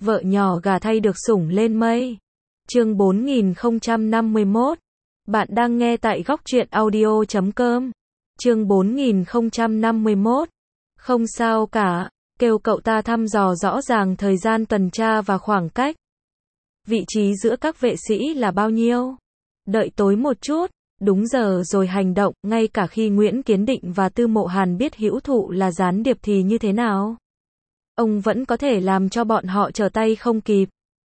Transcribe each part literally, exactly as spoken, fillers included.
Vợ nhỏ gà thay được sủng lên mây. Chương bốn nghìn không trăm năm mươi mốt. Bạn đang nghe tại góc truyện audio chấm com. Chương bốn nghìn không trăm năm mươi mốt. Không sao cả, kêu cậu ta thăm dò rõ ràng thời gian tuần tra và khoảng cách. Vị trí giữa các vệ sĩ là bao nhiêu? Đợi tối một chút, đúng giờ rồi hành động, ngay cả khi Nguyễn Kiến Định và Tư Mộ Hàn biết Hữu Thụ là gián điệp thì như thế nào? Ông vẫn có thể làm cho bọn họ trở tay không kịp.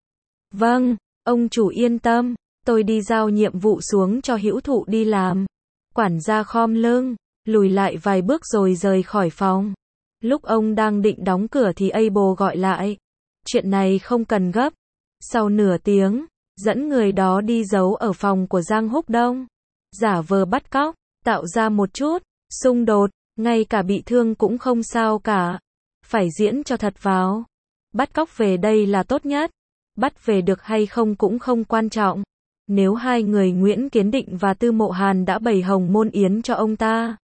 Vâng, ông chủ yên tâm, tôi đi giao nhiệm vụ xuống cho Hữu Thụ đi làm. Quản gia khom lưng, lùi lại vài bước rồi rời khỏi phòng. Lúc ông đang định đóng cửa thì Abel gọi lại. Chuyện này không cần gấp. Sau nửa tiếng, dẫn người đó đi giấu ở phòng của Giang Húc Đông. Giả vờ bắt cóc, tạo ra một chút xung đột, ngay cả bị thương cũng không sao cả. Phải diễn cho thật vào. Bắt cóc về đây là tốt nhất. Bắt về được hay không cũng không quan trọng. Nếu hai người Nguyễn Kiến Định và Tư Mộ Hàn đã bày hồng môn yến cho ông ta,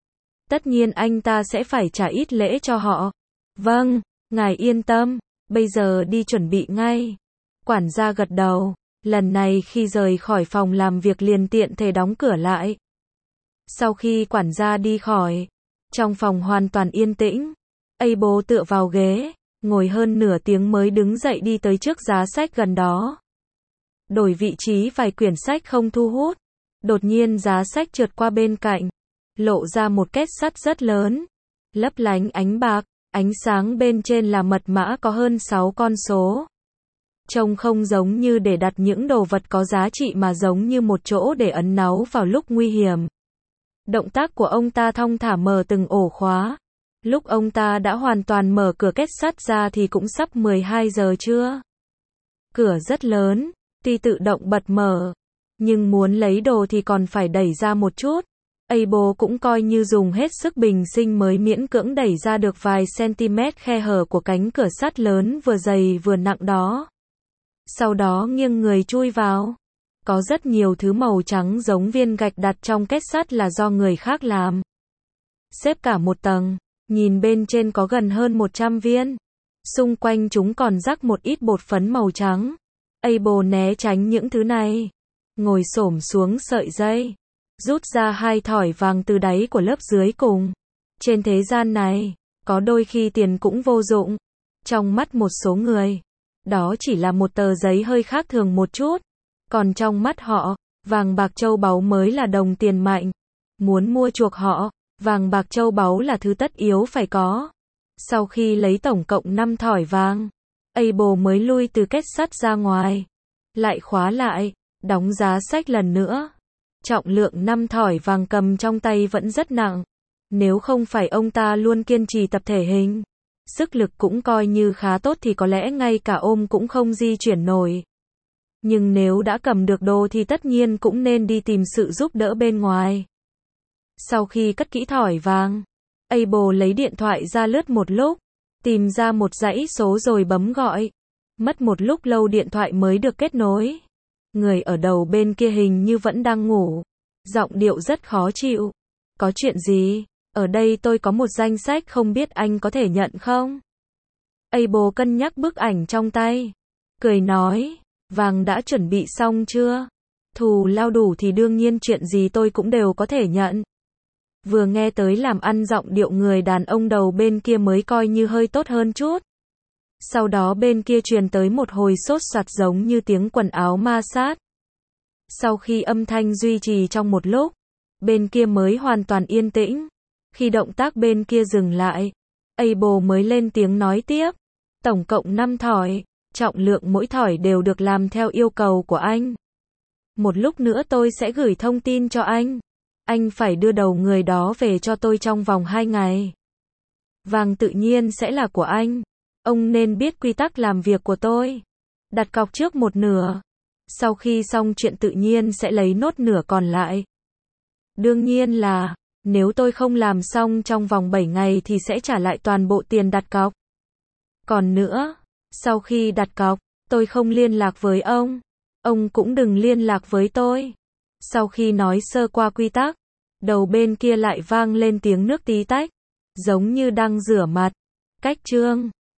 tất nhiên anh ta sẽ phải trả ít lễ cho họ. Vâng, ngài yên tâm, bây giờ đi chuẩn bị ngay. Quản gia gật đầu, lần này khi rời khỏi phòng làm việc liền tiện thể đóng cửa lại. Sau khi quản gia đi khỏi, trong phòng hoàn toàn yên tĩnh. Abel tựa vào ghế, ngồi hơn nửa tiếng mới đứng dậy đi tới trước giá sách gần đó. Đổi vị trí vài quyển sách không thu hút. Đột nhiên giá sách trượt qua bên cạnh, lộ ra một két sắt rất lớn, lấp lánh ánh bạc, ánh sáng bên trên là mật mã có hơn sáu con số. Trông không giống như để đặt những đồ vật có giá trị mà giống như một chỗ để ấn náu vào lúc nguy hiểm. Động tác của ông ta thong thả mở từng ổ khóa. Lúc ông ta đã hoàn toàn mở cửa két sắt ra thì cũng sắp mười hai giờ trưa. Cửa rất lớn, tuy tự động bật mở, nhưng muốn lấy đồ thì còn phải đẩy ra một chút. Abel cũng coi như dùng hết sức bình sinh mới miễn cưỡng đẩy ra được vài cm khe hở của cánh cửa sắt lớn vừa dày vừa nặng đó. Sau đó nghiêng người chui vào. Có rất nhiều thứ màu trắng giống viên gạch đặt trong két sắt là do người khác làm. Xếp cả một tầng, nhìn bên trên có gần hơn một trăm viên. Xung quanh chúng còn rắc một ít bột phấn màu trắng. Abel né tránh những thứ này, ngồi xổm xuống sợi dây, rút ra hai thỏi vàng từ đáy của lớp dưới cùng. Trên thế gian này, có đôi khi tiền cũng vô dụng. Trong mắt một số người, đó chỉ là một tờ giấy hơi khác thường một chút. Còn trong mắt họ, vàng bạc châu báu mới là đồng tiền mạnh. Muốn mua chuộc họ, vàng bạc châu báu là thứ tất yếu phải có. Sau khi lấy tổng cộng năm thỏi vàng, Abel mới lui từ két sắt ra ngoài. Lại khóa lại, đóng giá sách lần nữa. Trọng lượng năm thỏi vàng cầm trong tay vẫn rất nặng. Nếu không phải ông ta luôn kiên trì tập thể hình, sức lực cũng coi như khá tốt thì có lẽ ngay cả ôm cũng không di chuyển nổi. Nhưng nếu đã cầm được đồ thì tất nhiên cũng nên đi tìm sự giúp đỡ bên ngoài. Sau khi cất kỹ thỏi vàng, Abel lấy điện thoại ra lướt một lúc, tìm ra một dãy số rồi bấm gọi. Mất một lúc lâu điện thoại mới được kết nối. Người ở đầu bên kia hình như vẫn đang ngủ. Giọng điệu rất khó chịu. Có chuyện gì? Ở đây tôi có một danh sách không biết anh có thể nhận không? Abel cân nhắc bức ảnh trong tay. Cười nói, vàng đã chuẩn bị xong chưa? Thù lao đủ thì đương nhiên chuyện gì tôi cũng đều có thể nhận. Vừa nghe tới làm ăn giọng điệu người đàn ông đầu bên kia mới coi như hơi tốt hơn chút. Sau đó bên kia truyền tới một hồi sốt soạt giống như tiếng quần áo ma sát. Sau khi âm thanh duy trì trong một lúc, bên kia mới hoàn toàn yên tĩnh. Khi động tác bên kia dừng lại, Abel mới lên tiếng nói tiếp. Tổng cộng năm thỏi, trọng lượng mỗi thỏi đều được làm theo yêu cầu của anh. Một lúc nữa tôi sẽ gửi thông tin cho anh. Anh phải đưa đầu người đó về cho tôi trong vòng hai ngày. Vàng tự nhiên sẽ là của anh. Ông nên biết quy tắc làm việc của tôi. Đặt cọc trước một nửa. Sau khi xong chuyện tự nhiên sẽ lấy nốt nửa còn lại. Đương nhiên là, nếu tôi không làm xong trong vòng bảy ngày thì sẽ trả lại toàn bộ tiền đặt cọc. Còn nữa, sau khi đặt cọc, tôi không liên lạc với ông. Ông cũng đừng liên lạc với tôi. Sau khi nói sơ qua quy tắc, đầu bên kia lại vang lên tiếng nước tí tách, giống như đang rửa mặt. Cách chương